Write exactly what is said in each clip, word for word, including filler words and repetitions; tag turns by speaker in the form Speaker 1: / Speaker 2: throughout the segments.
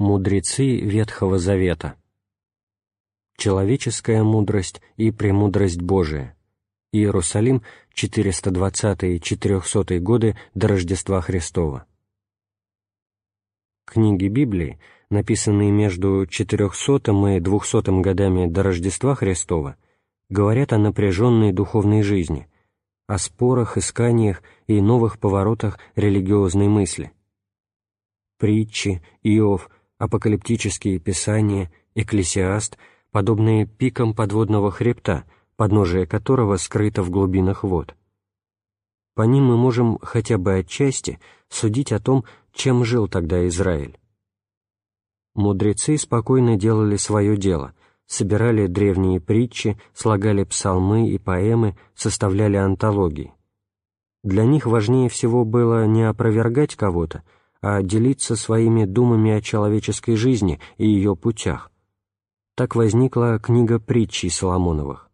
Speaker 1: Мудрецы Ветхого Завета. Человеческая мудрость и премудрость Божия. Иерусалим, четыреста двадцатый — четырехсотый годы до Рождества Христова. Книги Библии, написанные между четырехсотым и двухсотым годами до Рождества Христова, говорят о напряженной духовной жизни, о спорах, исканиях и новых поворотах религиозной мысли. Притчи, Иов, апокалиптические писания, Экклесиаст, подобные пикам подводного хребта, подножие которого скрыто в глубинах вод. По ним мы можем хотя бы отчасти судить о том, чем жил тогда Израиль. Мудрецы спокойно делали свое дело, собирали древние притчи, слагали псалмы и поэмы, составляли антологии. Для них важнее всего было не опровергать кого-то, а делиться своими думами о человеческой жизни и ее путях. Так возникла книга притчей Соломоновых.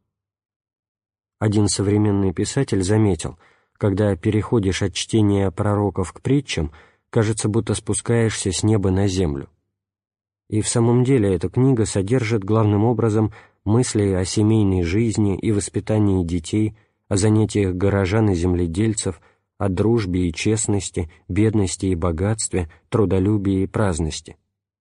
Speaker 1: Один современный писатель заметил, когда переходишь от чтения пророков к притчам, кажется, будто спускаешься с неба на землю. И в самом деле эта книга содержит главным образом мысли о семейной жизни и воспитании детей, о занятиях горожан и земледельцев, о дружбе и честности, бедности и богатстве, трудолюбии и праздности.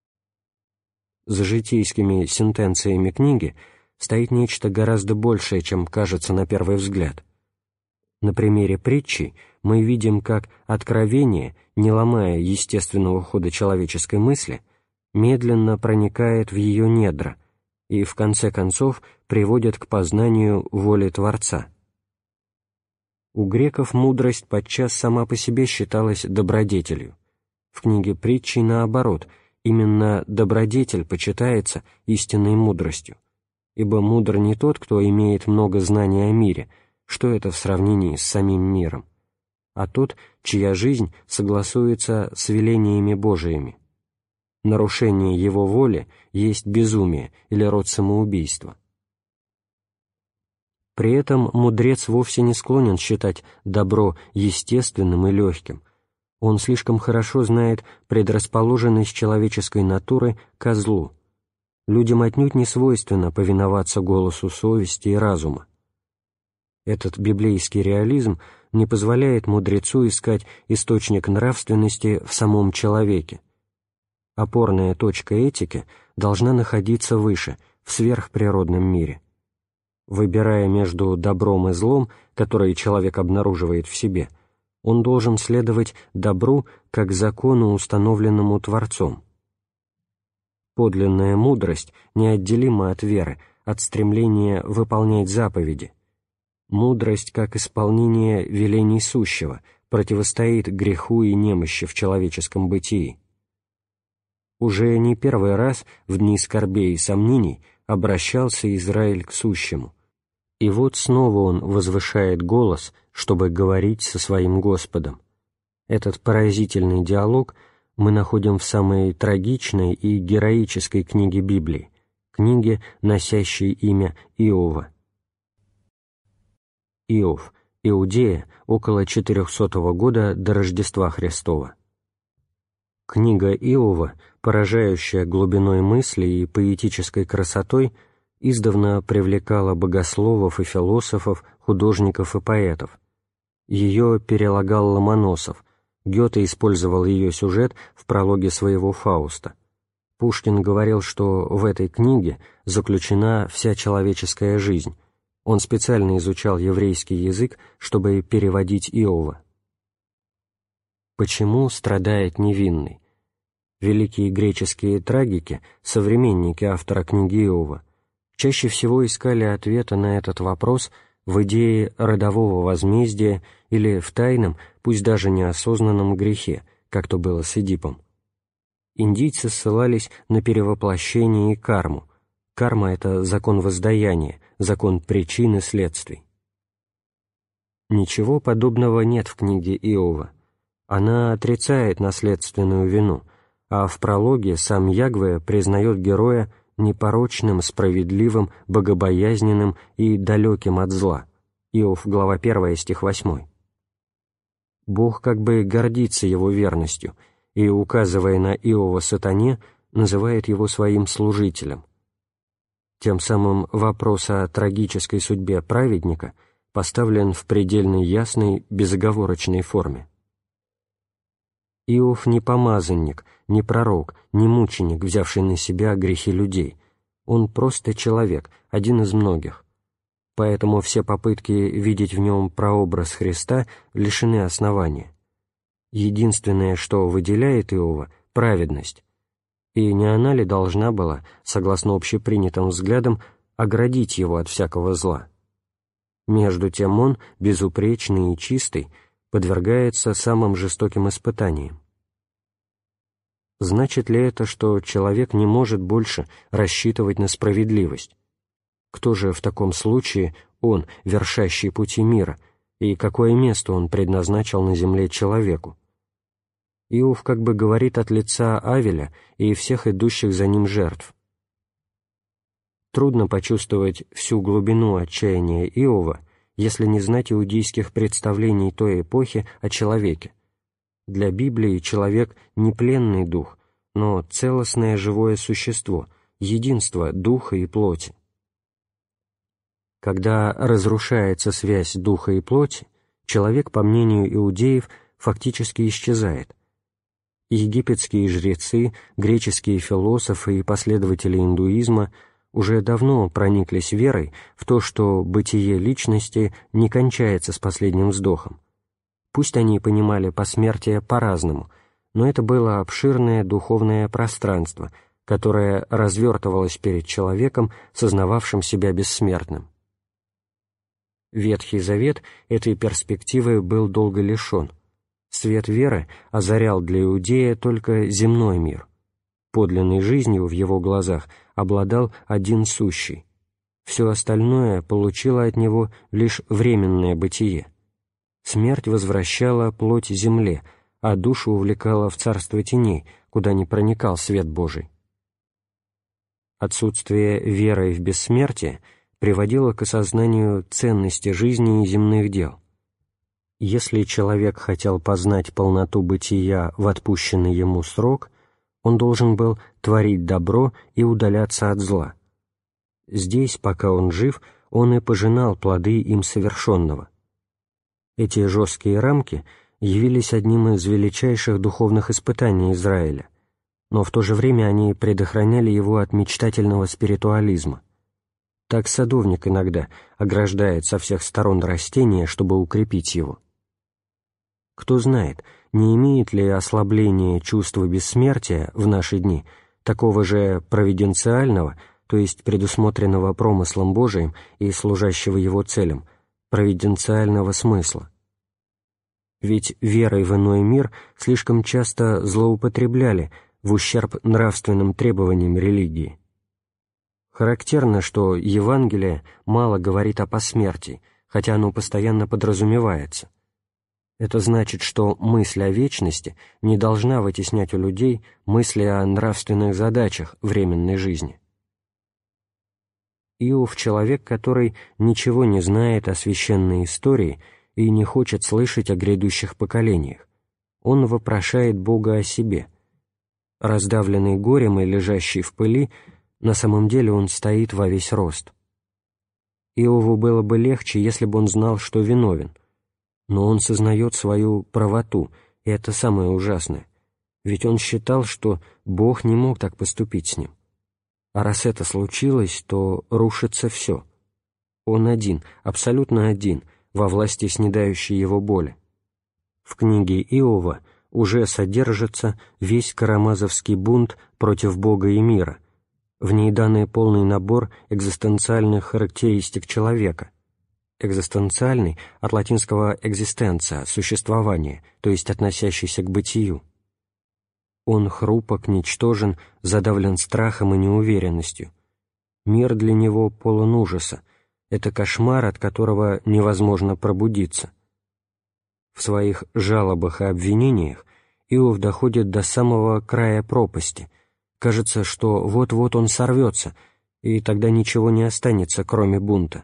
Speaker 1: За житейскими сентенциями книги стоит нечто гораздо большее, чем кажется на первый взгляд. На примере притчи мы видим, как откровение, не ломая естественного хода человеческой мысли, медленно проникает в ее недра и, в конце концов, приводит к познанию воли Творца. У греков мудрость подчас сама по себе считалась добродетелью. В книге притчей наоборот, именно добродетель почитается истинной мудростью, ибо мудр не тот, кто имеет много знаний о мире, что это в сравнении с самим миром, а тот, чья жизнь согласуется с велениями Божиими. Нарушение его воли есть безумие или род самоубийства. При этом мудрец вовсе не склонен считать добро естественным и легким. Он слишком хорошо знает предрасположенность человеческой натуры ко злу. Людям отнюдь не свойственно повиноваться голосу совести и разума. Этот библейский реализм не позволяет мудрецу искать источник нравственности в самом человеке. Опорная точка этики должна находиться выше, в сверхприродном мире. Выбирая между добром и злом, которое человек обнаруживает в себе, он должен следовать добру как закону, установленному Творцом. Подлинная мудрость неотделима от веры, от стремления выполнять заповеди. Мудрость, как исполнение велений сущего, противостоит греху и немощи в человеческом бытии. Уже не первый раз в дни скорбей и сомнений обращался Израиль к сущему. И вот снова он возвышает голос, чтобы говорить со своим Господом. Этот поразительный диалог мы находим в самой трагичной и героической книге Библии, книге, носящей имя Иова. Иов, Иудея, около четырехсотого года до Рождества Христова. Книга Иова, поражающая глубиной мысли и поэтической красотой, издавна привлекала богословов и философов, художников и поэтов. Ее перелагал Ломоносов, Гёте использовал ее сюжет в прологе своего «Фауста». Пушкин говорил, что в этой книге заключена вся человеческая жизнь. Он специально изучал еврейский язык, чтобы переводить Иова. Почему страдает невинный? Великие греческие трагики, современники автора книги Иова, чаще всего искали ответа на этот вопрос в идее родового возмездия или в тайном, пусть даже неосознанном грехе, как то было с Эдипом. Индийцы ссылались на перевоплощение и карму. Карма — это закон воздаяния, закон причин и следствий. Ничего подобного нет в книге Иова. Она отрицает наследственную вину, а в прологе сам Ягве признает героя непорочным, справедливым, богобоязненным и далеким от зла. Иов, глава первая, стих восьмой. Бог как бы гордится его верностью и, указывая на Иова сатане, называет его своим служителем. Тем самым вопрос о трагической судьбе праведника поставлен в предельно ясной, безоговорочной форме. Иов не помазанник, не пророк, не мученик, взявший на себя грехи людей. Он просто человек, один из многих. Поэтому все попытки видеть в нем прообраз Христа лишены основания. Единственное, что выделяет Иова — праведность. И не она ли должна была, согласно общепринятым взглядам, оградить его от всякого зла? Между тем он, безупречный и чистый, подвергается самым жестоким испытаниям. Значит ли это, что человек не может больше рассчитывать на справедливость? Кто же в таком случае он, вершащий пути мира, и какое место он предназначил на земле человеку? Иов как бы говорит от лица Авеля и всех идущих за ним жертв. Трудно почувствовать всю глубину отчаяния Иова, если не знать иудейских представлений той эпохи о человеке. Для Библии человек не пленный дух, но целостное живое существо, единство духа и плоти. Когда разрушается связь духа и плоти, человек, по мнению иудеев, фактически исчезает. Египетские жрецы, греческие философы и последователи индуизма уже давно прониклись верой в то, что бытие личности не кончается с последним вздохом. Пусть они понимали посмертие по-разному, но это было обширное духовное пространство, которое развертывалось перед человеком, сознававшим себя бессмертным. Ветхий Завет этой перспективы был долго лишен. Свет веры озарял для иудея только земной мир. Подлинной жизнью в его глазах обладал один сущий. Все остальное получило от него лишь временное бытие. Смерть возвращала плоть земле, а душу увлекала в царство теней, куда не проникал свет Божий. Отсутствие веры в бессмертие приводило к осознанию ценности жизни и земных дел. Если человек хотел познать полноту бытия в отпущенный ему срок, он должен был творить добро и удаляться от зла. Здесь, пока он жив, он и пожинал плоды им совершенного. Эти жесткие рамки явились одним из величайших духовных испытаний Израиля, но в то же время они предохраняли его от мечтательного спиритуализма. Так садовник иногда ограждает со всех сторон растение, чтобы укрепить его. Кто знает, не имеет ли ослабление чувства бессмертия в наши дни такого же провиденциального, то есть предусмотренного промыслом Божиим и служащего его целям, провиденциального смысла. Ведь верой в иной мир слишком часто злоупотребляли в ущерб нравственным требованиям религии. Характерно, что Евангелие мало говорит о посмертии, хотя оно постоянно подразумевается. Это значит, что мысль о вечности не должна вытеснять у людей мысли о нравственных задачах временной жизни. Иов — человек, который ничего не знает о священной истории и не хочет слышать о грядущих поколениях. Он вопрошает Бога о себе. Раздавленный горем и лежащий в пыли, на самом деле он стоит во весь рост. Иову было бы легче, если бы он знал, что виновен. Но он сознает свою правоту, и это самое ужасное. Ведь он считал, что Бог не мог так поступить с ним. А раз это случилось, то рушится все. Он один, абсолютно один, во власти снедающей его боли. В книге Иова уже содержится весь карамазовский бунт против Бога и мира. В ней дан полный набор экзистенциальных характеристик человека. Экзистенциальный от латинского «existentia» — существование, то есть относящийся к бытию. Он хрупок, ничтожен, задавлен страхом и неуверенностью. Мир для него полон ужаса. Это кошмар, от которого невозможно пробудиться. В своих жалобах и обвинениях Иов доходит до самого края пропасти. Кажется, что вот-вот он сорвется, и тогда ничего не останется, кроме бунта.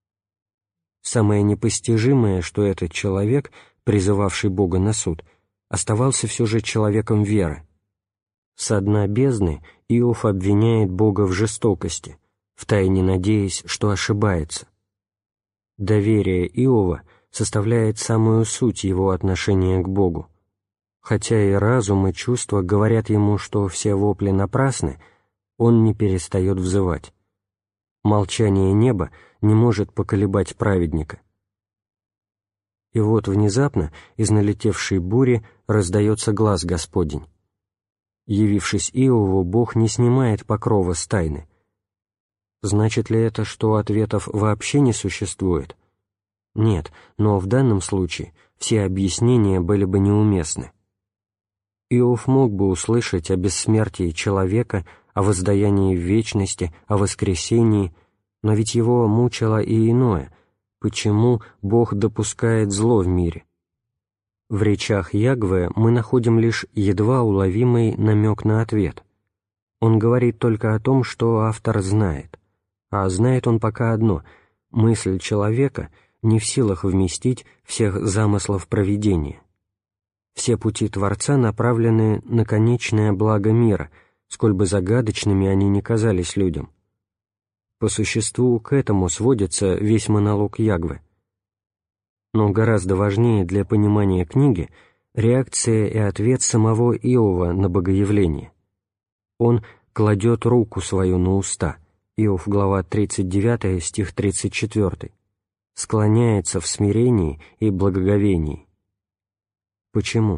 Speaker 1: Самое непостижимое, что этот человек, призывавший Бога на суд, оставался все же человеком веры. Со дна бездны Иов обвиняет Бога в жестокости, втайне надеясь, что ошибается. Доверие Иова составляет самую суть его отношения к Богу. Хотя и разум, и чувства говорят ему, что все вопли напрасны, он не перестает взывать. Молчание неба не может поколебать праведника. И вот внезапно из налетевшей бури раздается глас Господень. Явившись Иову, Бог не снимает покрова с тайны. Значит ли это, что ответов вообще не существует? Нет, но в данном случае все объяснения были бы неуместны. Иов мог бы услышать о бессмертии человека, о воздаянии в вечности, о воскресении, но ведь его мучило и иное — почему Бог допускает зло в мире. В речах Ягве мы находим лишь едва уловимый намек на ответ. Он говорит только о том, что автор знает, а знает он пока одно — мысль человека не в силах вместить всех замыслов провидения. Все пути Творца направлены на конечное благо мира, сколь бы загадочными они ни казались людям. По существу к этому сводится весь монолог Ягве. Но гораздо важнее для понимания книги реакция и ответ самого Иова на богоявление. Он кладет руку свою на уста, Иов, глава тридцать девятая, стих тридцать четвёртый, склоняется в смирении и благоговении. Почему?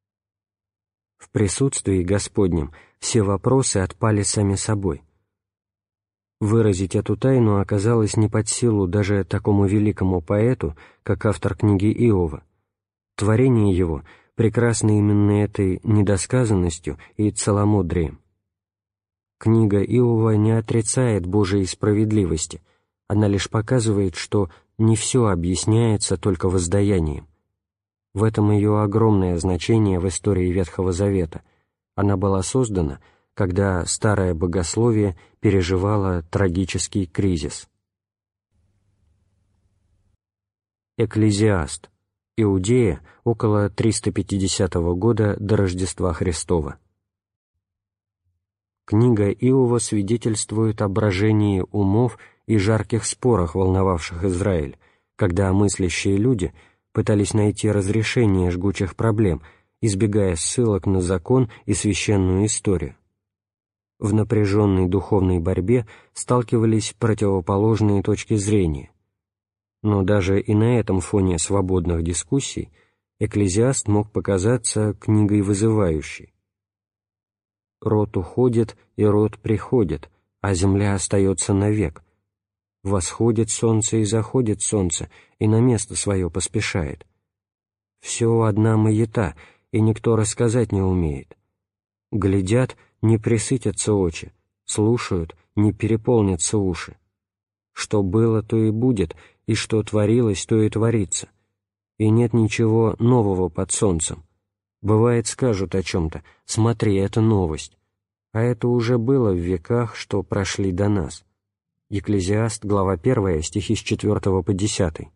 Speaker 1: В присутствии Господнем все вопросы отпали сами собой. Выразить эту тайну оказалось не под силу даже такому великому поэту, как автор книги Иова. Творение его прекрасно именно этой недосказанностью и целомудрием. Книга Иова не отрицает Божией справедливости, она лишь показывает, что не все объясняется только воздаянием. В этом ее огромное значение в истории Ветхого Завета. Она была создана, когда старое богословие переживало трагический кризис. Экклезиаст. Иудея около триста пятидесятого года до Рождества Христова. Книга Иова свидетельствует о брожении умов и жарких спорах, волновавших Израиль, когда мыслящие люди пытались найти разрешение жгучих проблем, избегая ссылок на закон и священную историю. В напряженной духовной борьбе сталкивались противоположные точки зрения. Но даже и на этом фоне свободных дискуссий Экклезиаст мог показаться книгой вызывающей. «Род уходит, и род приходит, а земля остается навек. Восходит солнце и заходит солнце, и на место свое поспешает. Все одна маята, и никто рассказать не умеет. Глядят, не пресытятся очи, слушают, не переполнятся уши. Что было, то и будет, и что творилось, то и творится. И нет ничего нового под солнцем. Бывает, скажут о чем-то: смотри, это новость. А это уже было в веках, что прошли до нас». Екклезиаст, глава первая, стихи с четвёртого по десятый.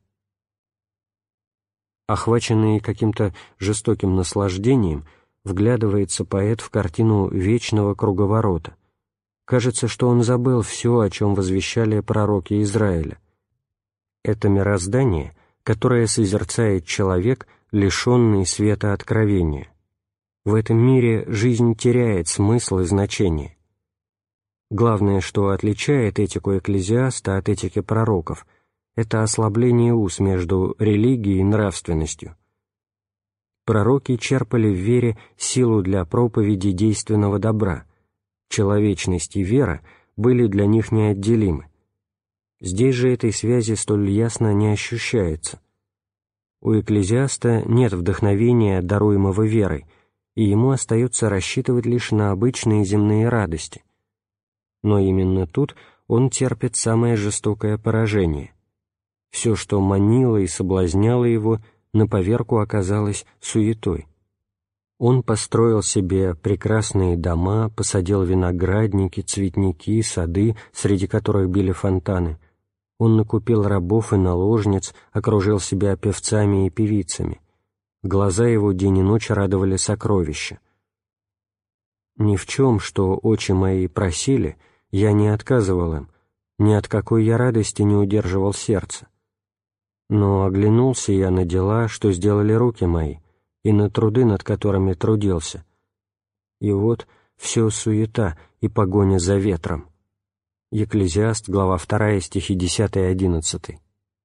Speaker 1: Охваченный каким-то жестоким наслаждением, вглядывается поэт в картину вечного круговорота. Кажется, что он забыл все, о чем возвещали пророки Израиля. Это мироздание, которое созерцает человек, лишенный света откровения. В этом мире жизнь теряет смысл и значение. Главное, что отличает этику Экклезиаста от этики пророков, это ослабление уз между религией и нравственностью. Пророки черпали в вере силу для проповеди действенного добра. Человечность и вера были для них неотделимы. Здесь же этой связи столь ясно не ощущается. У Экклезиаста нет вдохновения, даруемого верой, и ему остается рассчитывать лишь на обычные земные радости. Но именно тут он терпит самое жестокое поражение. Все, что манило и соблазняло его, на поверку оказалось суетой. Он построил себе прекрасные дома, посадил виноградники, цветники, сады, среди которых били фонтаны. Он накупил рабов и наложниц, окружил себя певцами и певицами. Глаза его день и ночь радовали сокровища. Ни в чем, что очи мои просили, я не отказывал им, ни от какой я радости не удерживал сердце. Но оглянулся я на дела, что сделали руки мои, и на труды, над которыми трудился. И вот все суета и погоня за ветром». Екклезиаст, глава вторая, стихи десятый и одиннадцатый.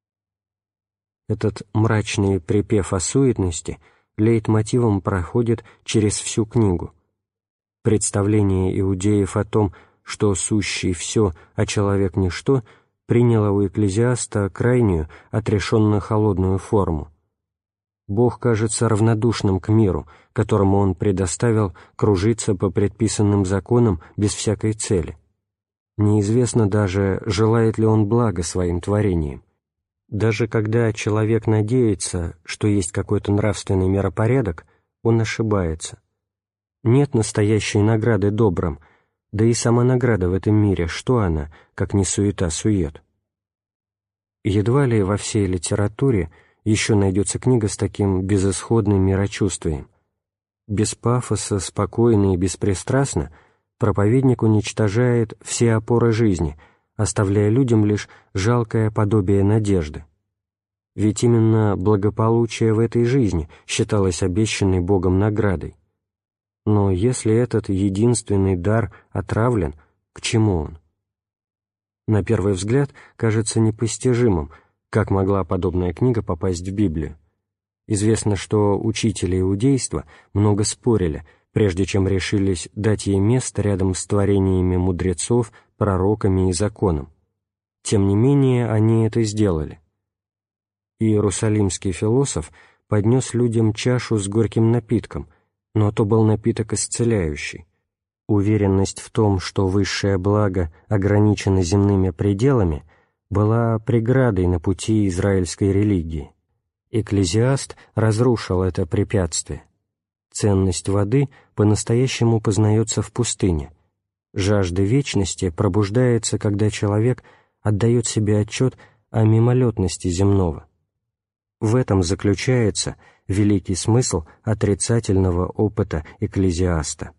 Speaker 1: Этот мрачный припев о суетности лейтмотивом проходит через всю книгу. Представление иудеев о том, что сущий все, а человек ничто, приняло у Екклезиаста крайнюю, отрешенно холодную форму. Бог кажется равнодушным к миру, которому Он предоставил кружиться по предписанным законам без всякой цели. Неизвестно даже, желает ли Он блага своим творениям. Даже когда человек надеется, что есть какой-то нравственный миропорядок, он ошибается. Нет настоящей награды добрым, да и сама награда в этом мире, что она, как не суета-сует? Едва ли во всей литературе еще найдется книга с таким безысходным мирочувствием. Без пафоса, спокойно и беспристрастно проповедник уничтожает все опоры жизни, оставляя людям лишь жалкое подобие надежды. Ведь именно благополучие в этой жизни считалось обещанной Богом наградой. Но если этот единственный дар отравлен, к чему он? На первый взгляд кажется непостижимым, как могла подобная книга попасть в Библию. Известно, что учители иудейства много спорили, прежде чем решились дать ей место рядом с творениями мудрецов, пророками и законом. Тем не менее, они это сделали. Иерусалимский философ поднес людям чашу с горьким напитком, но то был напиток исцеляющий. Уверенность в том, что высшее благо ограничено земными пределами, была преградой на пути израильской религии. Екклезиаст разрушил это препятствие. Ценность воды по-настоящему познается в пустыне. Жажда вечности пробуждается, когда человек отдает себе отчет о мимолетности земного. В этом заключается великий смысл отрицательного опыта Екклезиаста.